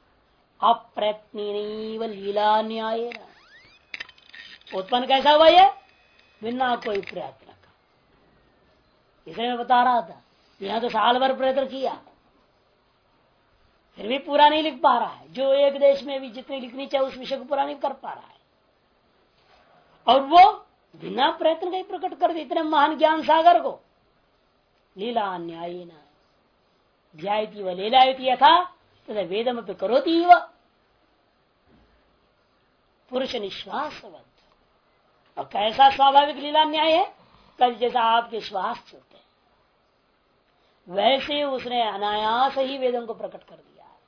A: अप्रयत्न लीला न्याय उत्पन्न कैसा हुआ ये बिना कोई प्रयत्न का। इसलिए मैं बता रहा था यहां तो साल भर प्रयत्न किया फिर भी पूरा नहीं लिख पा रहा है। जो एक देश में भी जितनी लिखनी चाहिए उस विषय को पूरा नहीं कर पा रहा है और वो बिना प्रयत्न का ही प्रकट कर दे इतने महान ज्ञान सागर को। लीला न्याय न ध्यायती व लीलायती यथा तथा वेदम पे करोती व पुरुष निश्वासवत। और कैसा स्वाभाविक लीला न्याय है कल जैसा आपके श्वास चलते हैं वैसे उसने अनायास ही वेदों को प्रकट कर दिया है।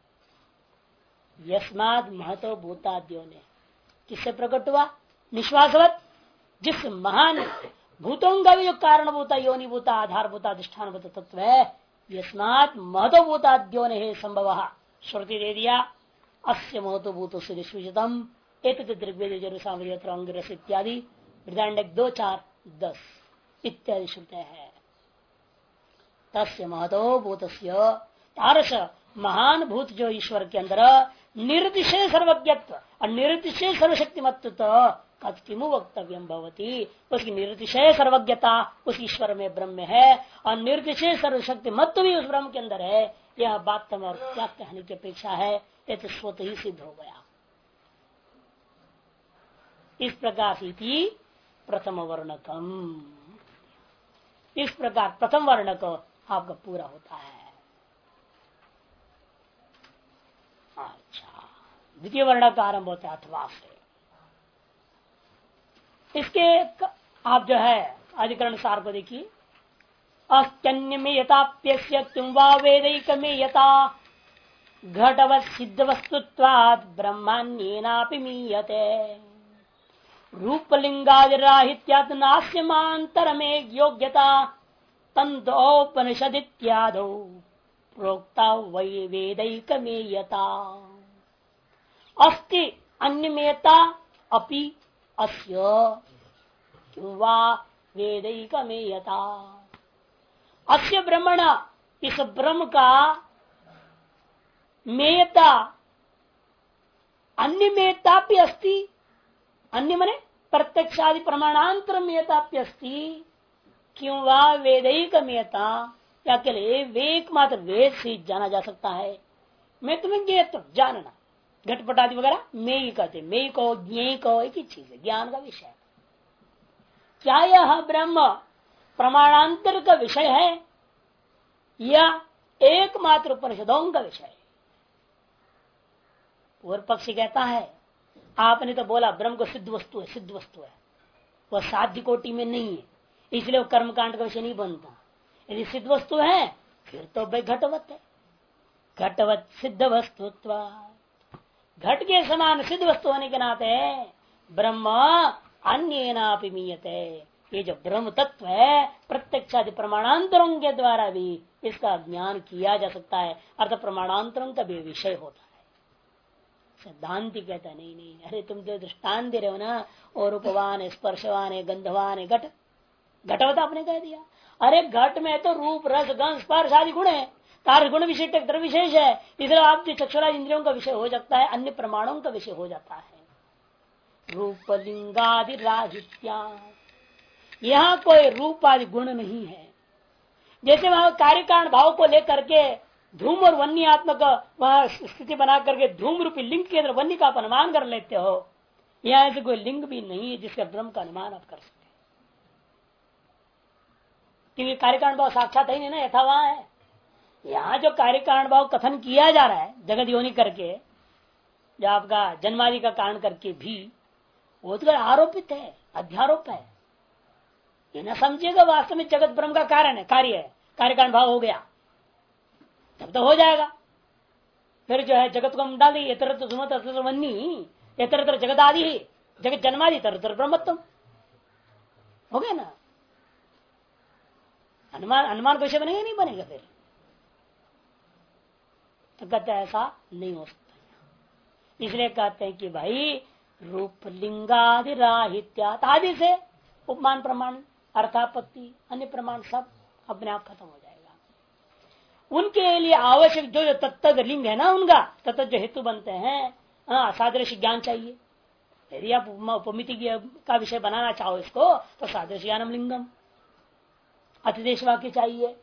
A: यस्माद महतो भूताद्यो ने किससे प्रकट हुआ निश्वासवत जिस महान भूतों का भी जो कारणभूता योनिभूता आधारभूता अधिष्ठानभूत तत्व है यस्मात महतोभूताद्यो ने संभव श्रुति दे दिया अस्य महतोभूत से निश्चितम एक द्रव्य इत्यादि वृदांडक 2-4-10 इत्यादि श्रुते है। तस्य महतोभूत तारस महान भूत जो ईश्वर के अंदर निर्दिशय सर्वज्ञत्व और निर्दिशय सर्वशक्तिमत्व किमु वक्तव्यम भवती उसकी निर्दिशय सर्वज्ञता उस ईश्वर में ब्रह्म में है और निर्दिशय सर्वशक्ति मत्व भी उस ब्रह्म के अंदर है। यह बात तम और क्या कहने की अपेक्षा है ये तो स्वतः ही सिद्ध हो गया। इस प्रकार से प्रथम वर्णकम इस प्रकार प्रथम वर्णक आपका पूरा होता है। अच्छा द्वितीय वर्ण का आरंभ होता है अथवा से। इसके आप जो है अधिकरण सार को देखिए अस्त्यन्य में यथाप्यस्य तुम वा वेदिक में यथा घटवत् सिद्ध वस्तुत्वात् ब्रह्मान्येनापि मीयते रूपलिंगादिराहित्यात् नास्यमांतर में योग्यता तंतोपनिषद इत्यादो प्रोक्ता वै वेदिक में यथा अस्ति अन्यमेता अपि अस्य वा वेदिक में यथा अस्य ब्रह्मण इस ब्रह्म का मेयता अन्य मेयतापि अस्ति अन्य मने प्रत्यक्षादि प्रमाणांतर मेयतापि अस्ति क्यों वा वेदिक मेयता या के लिए एकमात्र वेद से जाना जा सकता है। मैं तुम्हें ज्ञेय जानना घटपटादि वगैरह मैं ही कहते मैं को ज्ञेय को एक ही चीज है ज्ञान का विषय। क्या यह ब्रह्म प्रमाणांतर का विषय है या एकमात्र उपनिषदों का विषय है। पूर्व पक्षी कहता है आपने तो बोला ब्रह्म को सिद्ध वस्तु है, सिद्ध वस्तु है, वह साध्य कोटि में नहीं है इसलिए वो कर्मकांड का विषय नहीं बनता। यदि सिद्ध वस्तु है फिर तो भाई घटवत है, घटवत सिद्ध वस्तुत्व घट के समान सिद्ध वस्तु होने के नाते ब्रह्म अन्येनापि मीयते। ये जो ब्रह्म तत्व है प्रत्यक्षादि प्रमाणांतरों के द्वारा भी इसका ज्ञान किया जा सकता है अर्थ प्रमाणांतरों का भी विषय होता है। सिद्धांति कहता है नहीं नहीं अरे तुम जो दृष्टान दे रहे हो ना और रूपवान है स्पर्शवान है गंधवान है घट घटवत आपने कह दिया। अरे घट में तो रूप रस गंध स्पर्श आदि गुण है कार्य गुण विशेष द्रव्य विशेष है इसलिए आपके चक्षुरा इंद्रियों का विषय हो सकता है अन्य प्रमाणों का विषय हो जाता है। रूपलिंगादि राहित्या यहाँ कोई रूप आदि गुण नहीं है। जैसे वहां कार्य कारण भाव को लेकर के धूम और वन्य आत्मक वह स्थिति बना करके धूम रूपी लिंग के अंदर वन्य का आप अनुमान कर लेते हो। यहाँ ऐसे कोई लिंग भी नहीं है जिसका ब्रह्म का अनुमान आप कर सकते क्योंकि कार्य कारण भाव साक्षात है नहीं ना यथा वहां है। यहाँ जो कार्य कारण भाव कथन किया जा रहा है जगत योनि करके जो आपका जन्मादि का कारण करके भी वो तो आरोपित है अध्यारोप है। ये न समझिएगा वास्तव में जगत ब्रह्म का कारण है कार्य है कार्य कारण भाव हो गया तब तो हो जाएगा। फिर जो है जगत को हम डाल दी इतर सुमत वन्नी इतर जगत आदि ही जगत जन्मादि तर ब्रह्मत्म हो गया ना। अनुमान का विषय बनेगा नहीं बनेगा फिर तो कहते हैं ऐसा नहीं हो सकता। इसलिए कहते हैं कि भाई रूप लिंगादि राहित्यात आदि से उपमान प्रमाण अर्थापत्ति अन्य प्रमाण सब अपने आप खत्म हो जाएगा। उनके लिए आवश्यक जो जो तत्त लिंग है ना उनका तत्त जो हेतु बनते हैं सादृश्य ज्ञान चाहिए। यदि आप उपमिति का विषय बनाना चाहो इसको तो सादृश्य ज्ञानम लिंगम अतिदेश वाक्य चाहिए।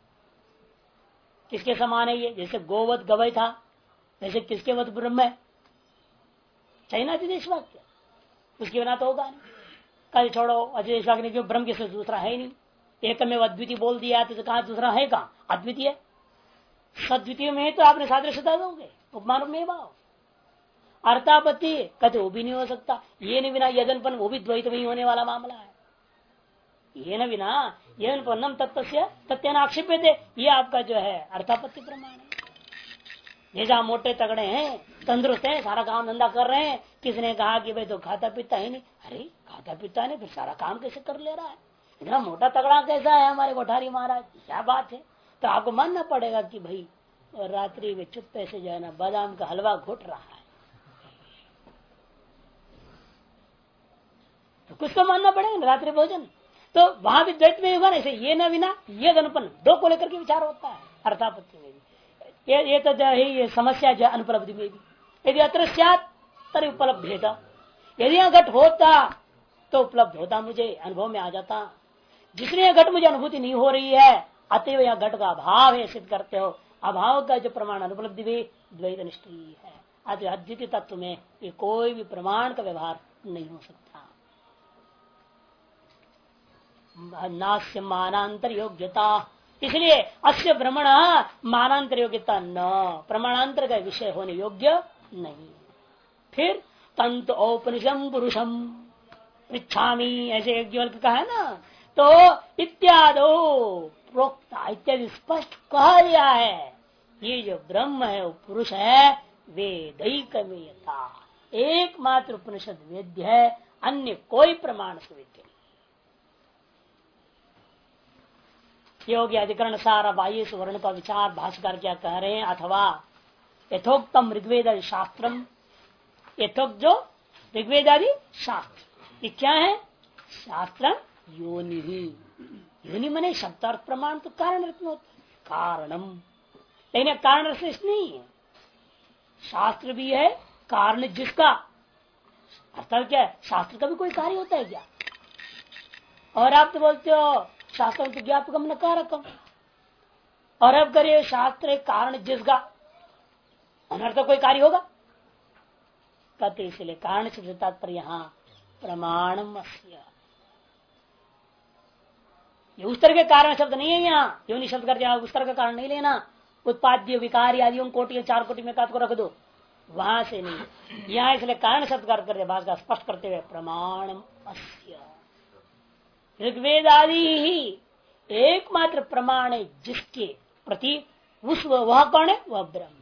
A: किसके समान है ये? जैसे गोवत गवय था वैसे किसके वत ब्रह्म है चाहिए ना अतिदेश वाक्य, उसके बिना तो होगा नहीं। कल छोड़ो अतिदेश वाक्य क्यों ब्रह्म के दूसरा है ही नहीं, एक में अद्वितीय बोल दिया तो कहा दूसरा है कहा अद्वितीय सद्वितीय में तो आपने सादृश्यता दोगे उपमान में भाव अर्थापत्ति कहते वो भी नहीं हो सकता। ये न बिना यदनपन वो भी द्वैत में ही होने वाला मामला है। ये न बिना यदनपन्नम तत्व से तथ्यानाक्षेप थे ये आपका जो है अर्थापत्ति प्रमाण है। ये जहाँ मोटे तगड़े हैं तंदुरुस्त हैं सारा काम धंधा कर रहे हैं, किसने कहा कि भाई तो खाता पीता ही नहीं, अरे खाता पीता नहीं फिर सारा काम कैसे कर ले रहा है, इतना मोटा तगड़ा कैसा है हमारे कोठारी महाराज, क्या बात है। तो आपको मानना पड़ेगा कि भाई रात्रि में चुप्पे से जो है ना बादाम का हलवा घुट रहा है, तो कुछ तो मानना पड़ेगा ना रात्रि भोजन। तो वहां भी द्वैत में होगा ना, ऐसे ये न बिना ये अनुपन दो को लेकर के विचार होता है अर्थापत्ति में भी। ये तो जो है ये समस्या जो अनुपलब्धि में भी यदि अत्र तरी उपलब्ध है, यदि यहाँ घट होता तो उपलब्ध होता, मुझे अनुभव में आ जाता। जिसने घट मुझे अनुभूति नहीं हो रही है अतएव यह घट का अभाव है सिद्ध करते हो। अभाव का जो प्रमाण अनुपलब्धि भी द्वैत निष्ठीय है। अतः अद्वितीय तत्व में ये कोई भी प्रमाण का व्यवहार नहीं हो सकता। नास्य मानांतर योग्यता, इसलिए अस्य भ्रमण मानांतर योग्यता न प्रमाणांतर का विषय होने योग्य नहीं। फिर तंतु औपनिषम पुरुषम पृच्छामी ऐसे यज्ञवल्क्य का है ना, तो इत्यादो प्रोक्ता इत्यादि स्पष्ट कहा गया है ये जो ब्रह्म है वो पुरुष है वेदैकमेयता एकमात्र उपनिषद वेद्य है, अन्य कोई प्रमाण से वेद्य नहीं। योगी अधिकरण सारा बाह्य सुवर्ण का विचार भाष्यकार क्या कह रहे हैं, अथवा यथोक्तम ऋग्वेद शास्त्रम, यथोक्त जो ऋग्वेद आदि शास्त्र ये क्या है, शास्त्र योनि ही, योनि मने शब्दार्थ प्रमाण तो कारण रत्न होता है कारणम, लेकिन कारण रत्न नहीं है, शास्त्र भी है कारण जिसका अर्थात क्या है, शास्त्र का भी कोई कार्य होता है क्या। और आप तो बोलते हो शास्त्र तो ज्ञापकम न कारकम, और अब करिए शास्त्र एक कारण जिसका अनर्थ कोई कार्य होगा कहते, इसलिए कारण से तात्पर्य यहाँ प्रमाणम ये उस तरह के कारण शब्द नहीं है। यहाँ योनि शब्द कर उस तरह का कारण नहीं लेना, उत्पाद्य विकारी आदि कोटि 4 कोटि में काट को रख दो, वहां से नहीं। यहाँ इसलिए कारण शब्द कर भाषा स्पष्ट करते हुए प्रमाणम अस्य, ऋग्वेद आदि ही एकमात्र प्रमाण है जिसके प्रति उस वह कौन है, वह ब्रह्म।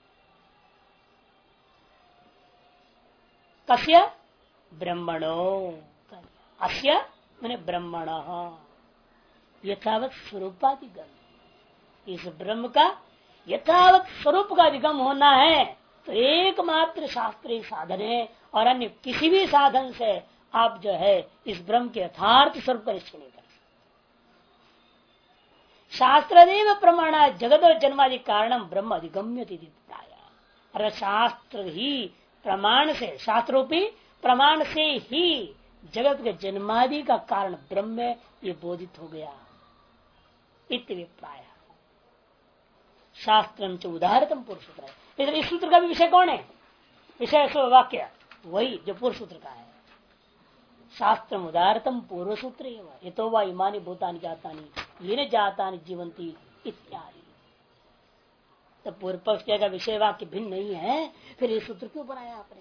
A: कस्य ब्रह्मणो, अस्य मैंने ब्रह्मण यथावत स्वरूपाधिगम, इस ब्रह्म का यथावत स्वरूप का अधिगम होना है तो एकमात्र शास्त्रीय साधन है, और अन्य किसी भी साधन से आप जो है इस ब्रह्म के यथार्थ स्वरूप का निश्चय नहीं कर सकते। शास्त्रदेव प्रमाण जगत और जन्मादि कारणम ब्रह्म अधिगम्य प्राय, शास्त्र ही प्रमाण से शास्त्रोपी प्रमाण से ही जगत के जन्मादि का कारण ब्रह्म ये बोधित हो गया इत्यादि। शास्त्रम च उदाहरतम पूर्व सूत्र है, इसलिए इस सूत्र का भी विषय कौन है, विषय वाक्य वही जो पूर्व सूत्र का है। शास्त्र उदारतम पूर्व सूत्र ये तो वह इमानी भूतानि जातानि ये न जातानि जीवंती इत्यादि। तो पूर्व पक्ष का विषय वाक्य भिन्न नहीं है, फिर ये सूत्र क्यों बनाया आपने,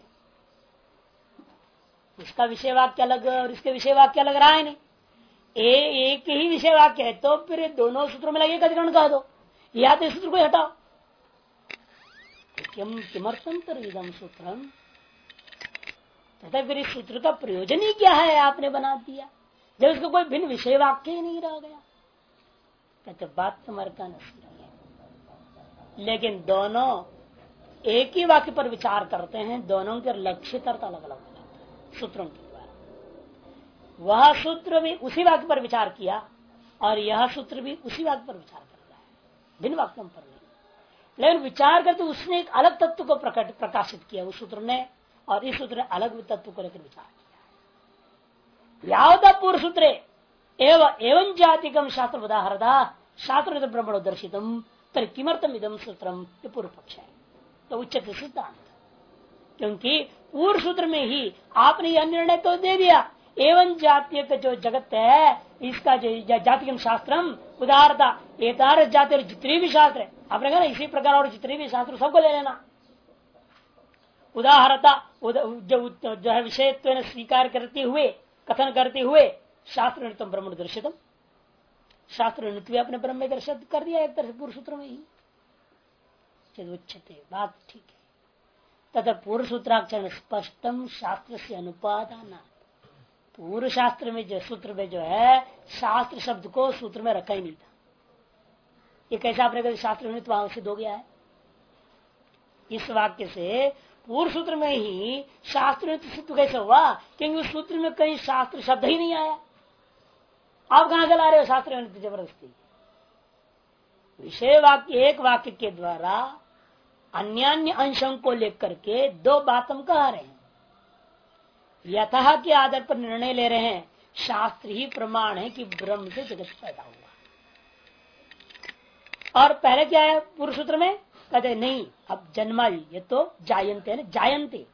A: इसका विषय वाक्य अलग और इसके विषय वाक्य अलग रहा है नहीं, एक ही विषय वाक्य है तो फिर दोनों सूत्रों में लगे अधिकरण कह दो, या तो सूत्र को हटाओ। किमर्थम तर्विदम सूत्रम, तथा फिर इस सूत्र का प्रयोजन ही क्या है आपने बना दिया जब इसको कोई भिन्न विषय वाक्य ही नहीं रह गया। कहते बात तुम्हारे का नहीं है, लेकिन दोनों एक ही वाक्य पर विचार करते हैं, दोनों के लक्षित अर्थ अलग अलग हो जाता है सूत्रों के द्वारा। वह सूत्र भी उसी वाक्य पर विचार किया और यह सूत्र भी उसी वाक्य पर विचार कर रहा है, भिन्न वाक्यों पर नहीं। लेकिन विचार करते उसने एक अलग तत्व को प्रकाशित किया उस सूत्र ने, और इस सूत्र ने अलग तत्व को लेकर विचार किया। यावता पूर्व सूत्रे एवं जातिकम शास्त्र उदाहरता शास्त्र ब्रह्मण दर्शितम तर किमर्थम इदम सूत्रम, ये पूर्व पक्ष है। तो उच्चते सिद्धांत, क्योंकि पूर्व सूत्र में ही आपने यह निर्णय तो दे दिया, एवं जातीय का जो जगत है इसका जो जातिकम शास्त्रम उदाहरता, एतार जाति जितने भी शास्त्र है आपने कहा ना, इसी प्रकार और जितने भी शास्त्र सबको ले लेना। उदाहरता जो है विषयत्व स्वीकार करते हुए कथन करते हुए शास्त्र नित्यम ब्रह्म दर्शितम, शास्त्र नित्य अपने ब्रह्म में दर्शित कर दिया एक तरह से पूर्व सूत्र में ही। उच्चते बात ठीक है। तथा पूर्व सूत्राक्षर स्पष्टम शास्त्र से अनुपादान, पूर्व शास्त्र में जो सूत्र में जो है शास्त्र शब्द को सूत्र में रखा ही नहीं था। ये कैसा आपने कहा शास्त्र नित्य वहां सिद्ध हो गया है? इस वाक्य से पूर्व सूत्र में ही शास्त्र नित्य सिद्ध कैसे हुआ? क्योंकि उस सूत्र में कहीं शास्त्र शब्द ही नहीं आया। आप कहां चला रहे हो शास्त्र नित्य जबरदस्ती? विषय वाक्य एक वाक्य के द्वारा अन्य अंशों को लेकर के दो बात हम कह रहे हैं। यथा के आधार पर निर्णय ले रहे हैं, शास्त्र ही प्रमाण है कि ब्रह्म से जगत पैदा हुआ। और पहले क्या है पूर्व सूत्र में? कहते नहीं, अब जन्मादि, ये तो जायंते है ना, जायंते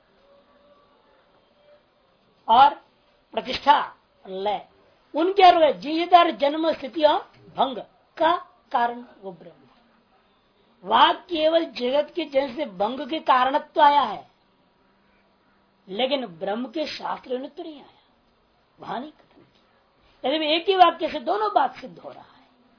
A: और प्रतिष्ठा लय उनके अर्थ जीवित जन्म स्थिति और भंग का कारण वो ब्रह्म है। वह केवल जगत के जन्म से भंग के कारणत्व आया है, लेकिन ब्रह्म के शास्त्र ने तो नहीं आया, वहां नहीं कथन किया। यदि एक ही वाक्य से दोनों बात सिद्ध हो रहा है,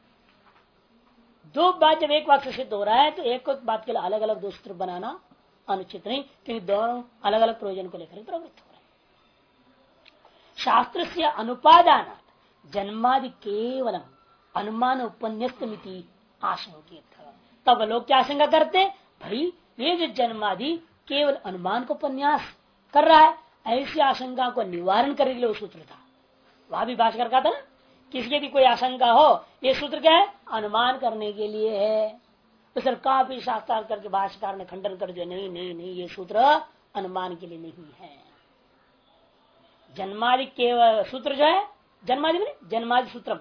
A: दो बात जब एक वाक्य से सिद्ध हो रहा है तो एक बात के लिए अलग अलग दो सूत्र बनाना अनुचित नहीं, क्योंकि दोनों अलग अलग प्रयोजन को लेकर प्रवृत्त हो रहे हैं। शास्त्र से अनुपादान जन्मादि केवलम अनुमान उपन्यस्तमिति आशंकित। तब लोग क्या आशंका करते, भाई ये जो जन्मादि केवल अनुमान को उपन्यास कर रहा है, ऐसी आशंका को निवारण करने के लिए वो सूत्र था। वहां भी भाष्यकर कहा था ना, किसी यदि कोई आशंका हो, ये सूत्र क्या है? अनुमान करने के लिए है। तो सर काफी शास्त्रार्थ करके भाष्यकार ने खंडन कर दिया, नहीं नहीं नहीं, ये सूत्र अनुमान के लिए नहीं है। जन्मादि केवल सूत्र जो है जन्मादि में जन्मादि सूत्र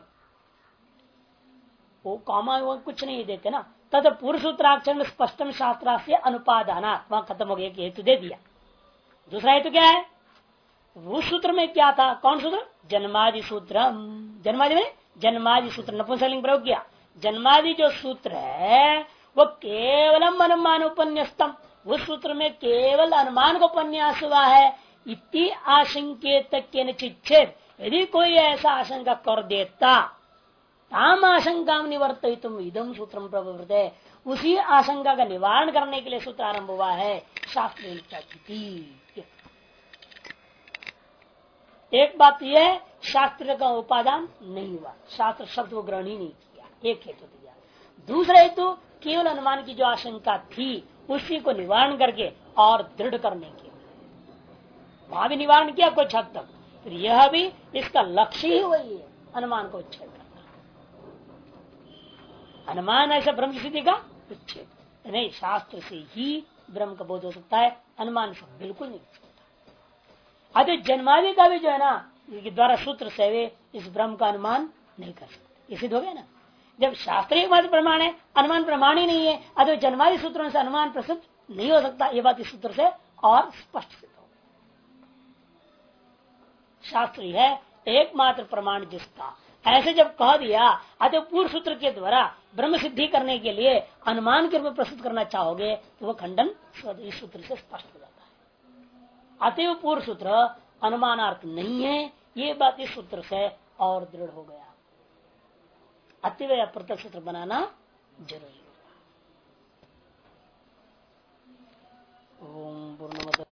A: वो कॉमा वो कुछ नहीं देते ना। तथा पूर्व सूत्राक्षर में स्पष्टम शास्त्र से अनुपादाना, वहां खत्म हो गया कि हेतु दे दिया। दूसरा हेतु क्या है? वो सूत्र में क्या था? कौन सूत्र? जन्मादि सूत्र। जन्मादि में जन्मादि सूत्र नपुंसकलिंग प्रयोग किया। जन्मादि जो सूत्र है वो केवलम अनुमान उपन्यास्तम, उस सूत्र में केवल अनुमान को उपन्यास हुआ है। इति आशंकेत चिच्छेद, यदि कोई ऐसा आशंका कर देता, ताम आशंका निवर्तितुम इदम सूत्रम प्रवृत्ते, उसी आशंका का निवारण करने के लिए सूत्र आरंभ हुआ है शास्त्र। एक बात यह है, शास्त्र का उपादान नहीं हुआ, शास्त्र शब्द को ग्रहण ही नहीं किया, एक हेतु दिया। दूसरा हेतु केवल अनुमान की जो आशंका थी उसी को निवारण करके और दृढ़ करने के लिए वहां भी निवारण किया कुछ हद तक। फिर यह भी इसका लक्ष्य ही वही है, अनुमान को उच्छेद करना। अनुमान ऐसा ब्रह्म सिद्धि का उच्छेद नहीं, शास्त्र से ही ब्रह्म का बोध हो सकता है, अनुमान से बिल्कुल नहीं हो सकता। अतः जन्मादि का भी जो है ना, द्वारा सूत्र से वे इस ब्रह्म का अनुमान नहीं कर सकते, सिद्ध हो गया ना। जब शास्त्रीय मात्र प्रमाण है, अनुमान प्रमाण ही नहीं है, अतः जन्मादि सूत्रों से अनुमान प्रसिद्ध नहीं हो सकता। ये बात इस सूत्र से और स्पष्ट सिद्ध हो। शास्त्री है एकमात्र प्रमाण जिसका, ऐसे जब कह दिया, अतः पूर्व सूत्र के द्वारा ब्रह्म सिद्धि करने के लिए अनुमान के रूप में प्रस्तुत करना चाहोगे तो वह खंडन इस सूत्र से स्पष्ट हो जाता है। अतएव पूर्व सूत्र अनुमानार्थ नहीं है, ये बात इस सूत्र से और दृढ़ हो गया। अतएव प्रत्यक्ष सूत्र बनाना जरूरी होगा। ओम पूर्णमद